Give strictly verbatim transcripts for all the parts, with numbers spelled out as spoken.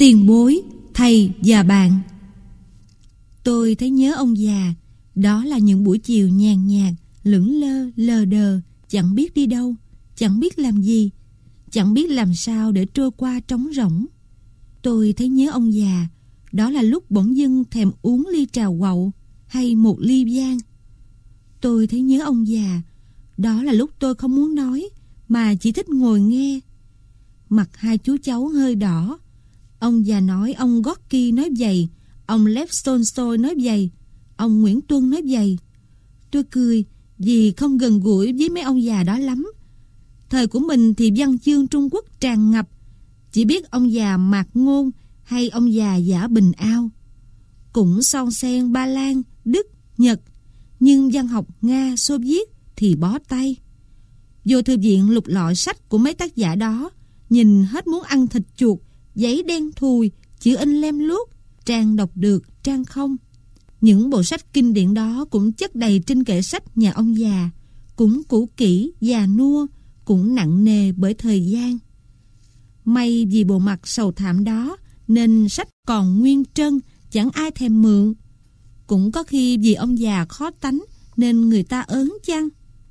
Tiền bối, thầy và bạn. Tôi thấy nhớ ông già. Đó là những buổi chiều nhàn nhạt, lững lơ, lờ đờ, chẳng biết đi đâu, chẳng biết làm gì, chẳng biết làm sao để trôi qua trống rỗng. Tôi thấy nhớ ông già. Đó là lúc bỗng dưng thèm uống ly trà quậu hay một ly vang. Tôi thấy nhớ ông già. Đó là lúc tôi không muốn nói mà chỉ thích ngồi nghe. Mặt hai chú cháu hơi đỏ. Ông già nói ông Gorky nói vậy, ông Lev Tolstoy nói vậy, ông Nguyễn Tuân nói vậy. Tôi cười vì không gần gũi với mấy ông già đó lắm. Thời của mình thì văn chương Trung Quốc tràn ngập, chỉ biết ông già Mạc Ngôn hay ông già Giả Bình Ao. Cũng son sen Ba Lan, Đức, Nhật, nhưng văn học Nga, Xô Viết thì bó tay. Vô thư viện lục lọi sách của mấy tác giả đó, nhìn hết muốn ăn thịt chuột, giấy đen thùi, chữ in lem luốc, trang đọc được, trang không. Những bộ sách kinh điển đó cũng chất đầy trên kệ sách nhà ông già, cũng cũ kỹ, già nua, cũng nặng nề bởi thời gian. May vì bộ mặt sầu thảm đó nên sách còn nguyên trân, chẳng ai thèm mượn. Cũng có khi vì ông già khó tánh nên người ta ớn chăng?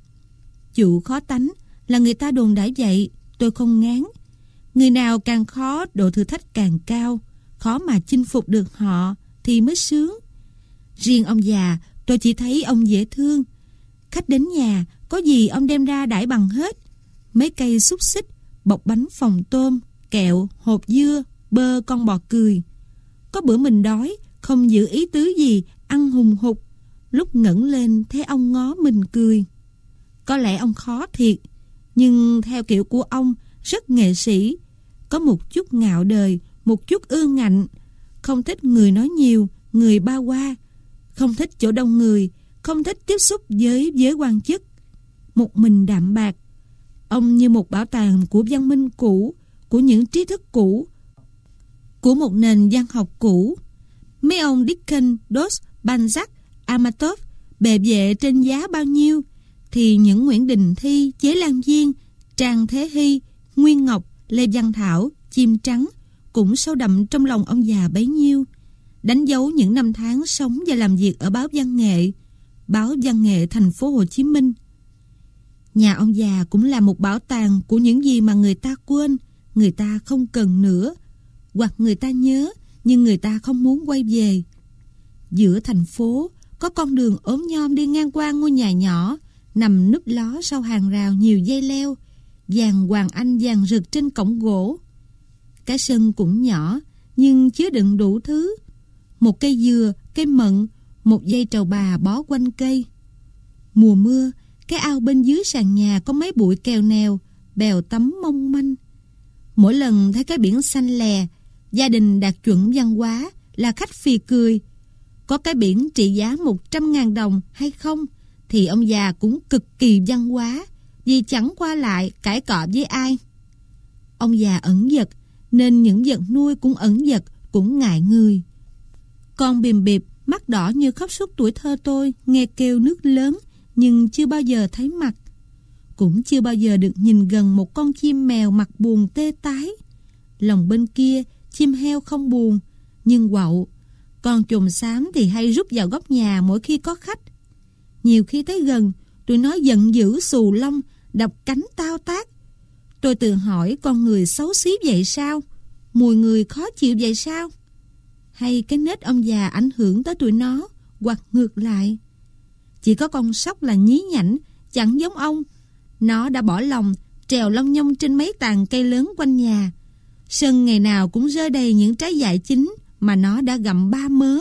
Chủ khó tánh là người ta đồn đãi vậy, tôi không ngán. Người nào càng khó, độ thử thách càng cao, khó mà chinh phục được họ thì mới sướng. Riêng ông già, tôi chỉ thấy ông dễ thương. Khách đến nhà, có gì ông đem ra đãi bằng hết. Mấy cây xúc xích, bọc bánh phồng tôm, kẹo, hột dưa, bơ con bò cười. Có bữa mình đói, không giữ ý tứ gì, ăn hùng hục. Lúc ngẩng lên thấy ông ngó mình cười. Có lẽ ông khó thiệt, nhưng theo kiểu của ông, rất nghệ sĩ. Có một chút ngạo đời, một chút ương ngạnh. Không thích người nói nhiều, người ba qua. Không thích chỗ đông người, không thích tiếp xúc với giới quan chức. Một mình đạm bạc. Ông như một bảo tàng của văn minh cũ, của những trí thức cũ, của một nền văn học cũ. Mấy ông Dickens, Dost, Balzac, Amatov bề vệ trên giá bao nhiêu, thì những Nguyễn Đình Thi, Chế Lan Viên, Trang Thế Hy, Nguyên Ngọc, Lê Văn Thảo, Chim Trắng cũng sâu đậm trong lòng ông già bấy nhiêu, đánh dấu những năm tháng sống và làm việc ở báo Văn Nghệ, báo Văn Nghệ thành phố Hồ Chí Minh. Nhà ông già cũng là một bảo tàng của những gì mà người ta quên, người ta không cần nữa, hoặc người ta nhớ nhưng người ta không muốn quay về. Giữa thành phố có con đường ốm nhom đi ngang qua ngôi nhà nhỏ, nằm núp ló sau hàng rào nhiều dây leo, vàng Hoàng Anh vàng rực trên cổng gỗ. Cái sân cũng nhỏ nhưng chứa đựng đủ thứ. Một cây dừa, cây mận, một dây trầu bà bó quanh cây. Mùa mưa, cái ao bên dưới sàn nhà có mấy bụi kèo nèo, bèo tắm mong manh. Mỗi lần thấy cái biển xanh lè, gia đình đạt chuẩn văn hóa là khách phì cười. Có cái biển trị giá một trăm ngàn đồng hay không thì ông già cũng cực kỳ văn hóa, vì chẳng qua lại cãi cọ với ai. Ông già ẩn dật nên những vật nuôi cũng ẩn dật, cũng ngại người. Con bìm bịp, mắt đỏ như khóc suốt tuổi thơ tôi, nghe kêu nước lớn nhưng chưa bao giờ thấy mặt. Cũng chưa bao giờ được nhìn gần một con chim mèo mặt buồn tê tái. Lòng bên kia chim heo không buồn, nhưng quậu. Con chồn xám thì hay rút vào góc nhà mỗi khi có khách. Nhiều khi tới gần, tụi nó giận dữ xù lông, đập cánh tao tác. Tôi tự hỏi con người xấu xí vậy sao? Mùi người khó chịu vậy sao? Hay cái nết ông già ảnh hưởng tới tụi nó, hoặc ngược lại? Chỉ có con sóc là nhí nhảnh, chẳng giống ông. Nó đã bỏ lòng, trèo lông nhông trên mấy tàn cây lớn quanh nhà. Sân ngày nào cũng rơi đầy những trái dại chín mà nó đã gặm ba mớ.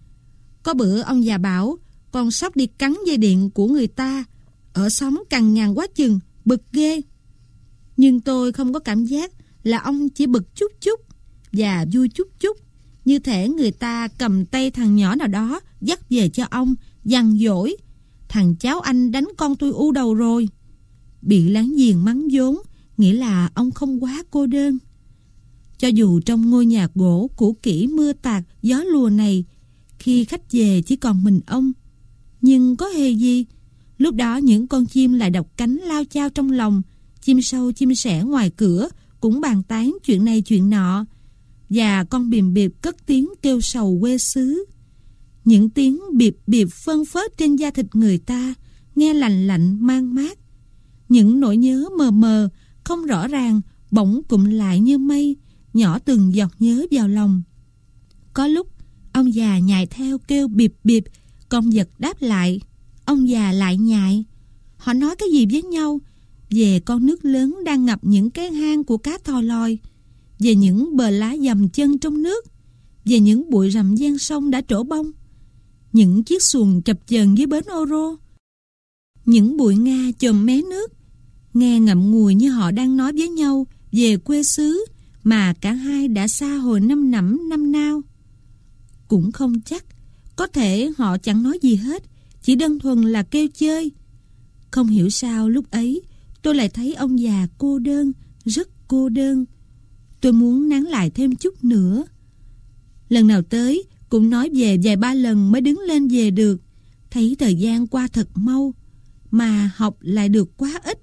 Có bữa ông già bảo con sóc đi cắn dây điện của người ta, ở xóm cằn nhằn quá chừng, bực ghê. Nhưng tôi không có cảm giác là ông chỉ bực chút chút và vui chút chút, như thể người ta cầm tay thằng nhỏ nào đó dắt về cho ông, dằn dỗi: thằng cháu anh đánh con tôi u đầu rồi. Bị láng giềng mắng vốn nghĩa là ông không quá cô đơn. Cho dù trong ngôi nhà gỗ cũ kỹ mưa tạt gió lùa này, khi khách về chỉ còn mình ông, nhưng có hề gì. Lúc đó những con chim lại đập cánh lao chao trong lòng, chim sâu chim sẻ ngoài cửa cũng bàn tán chuyện này chuyện nọ. và con bìm bịp cất tiếng kêu sầu quê xứ. Những tiếng bịp bịp phân phớt trên da thịt người ta, nghe lạnh lạnh mang mát. Những nỗi nhớ mờ mờ, không rõ ràng, bỗng cụm lại như mây, nhỏ từng giọt nhớ vào lòng. Có lúc, ông già nhại theo kêu bịp bịp, con vật đáp lại. Ông già lại nhại. Họ nói cái gì với nhau? Về con nước lớn đang ngập những cái hang của cá thò lòi, về những bờ lá dầm chân trong nước, về những bụi rậm ven sông đã trổ bông, những chiếc xuồng chập chờn dưới bến ô rô, những bụi nga chồm mé nước. Nghe ngậm ngùi như họ đang nói với nhau về quê xứ mà cả hai đã xa hồi năm nẫm năm nao. Cũng không chắc, có thể họ chẳng nói gì hết, chỉ đơn thuần là kêu chơi. Không hiểu sao lúc ấy tôi lại thấy ông già cô đơn, rất cô đơn. Tôi muốn nán lại thêm chút nữa. Lần nào tới cũng nói về vài ba lần mới đứng lên về được. Thấy thời gian qua thật mau, mà học lại được quá ít.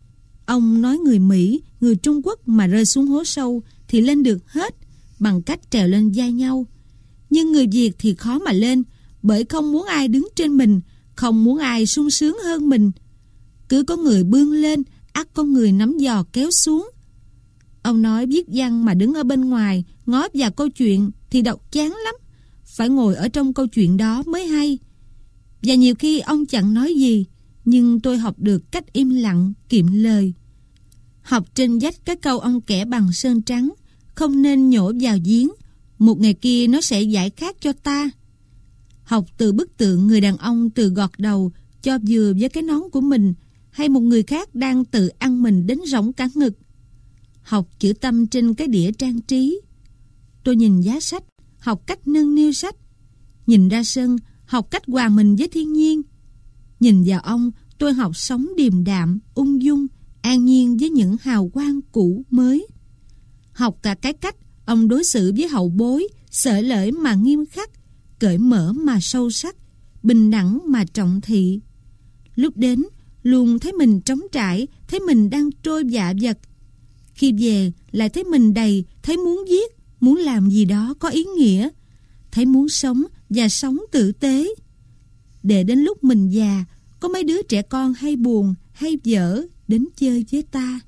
Ông nói người Mỹ, người Trung Quốc mà rơi xuống hố sâu thì lên được hết bằng cách trèo lên vai nhau. Nhưng người Việt thì khó mà lên, bởi không muốn ai đứng trên mình, không muốn ai sung sướng hơn mình. Cứ có người bươn lên, ắt có người nắm giò kéo xuống. Ông nói viết văn mà đứng ở bên ngoài ngó vào câu chuyện thì đọc chán lắm, phải ngồi ở trong câu chuyện đó mới hay. Và nhiều khi ông chẳng nói gì, nhưng tôi học được cách im lặng, kiệm lời. Học trên vách cái câu ông kẻ bằng sơn trắng, không nên nhổ vào giếng, một ngày kia nó sẽ giải khát cho ta. Học từ bức tượng người đàn ông từ gọt đầu cho vừa với cái nón của mình, hay một người khác đang tự ăn mình đến rỗng cả ngực. Học chữ tâm trên cái đĩa trang trí. Tôi nhìn giá sách, học cách nâng niu sách. Nhìn ra sân, học cách hòa mình với thiên nhiên. Nhìn vào ông, tôi học sống điềm đạm, ung dung, an nhiên với những hào quang cũ mới. Học cả cái cách ông đối xử với hậu bối, xởi lởi mà nghiêm khắc, cởi mở mà sâu sắc, bình đẳng mà trọng thị. Lúc đến, luôn thấy mình trống trải, thấy mình đang trôi dạ vật. Khi về, lại thấy mình đầy, thấy muốn viết, muốn làm gì đó có ý nghĩa, thấy muốn sống và sống tử tế. Để đến lúc mình già, có mấy đứa trẻ con hay buồn, hay dở đến chơi với ta.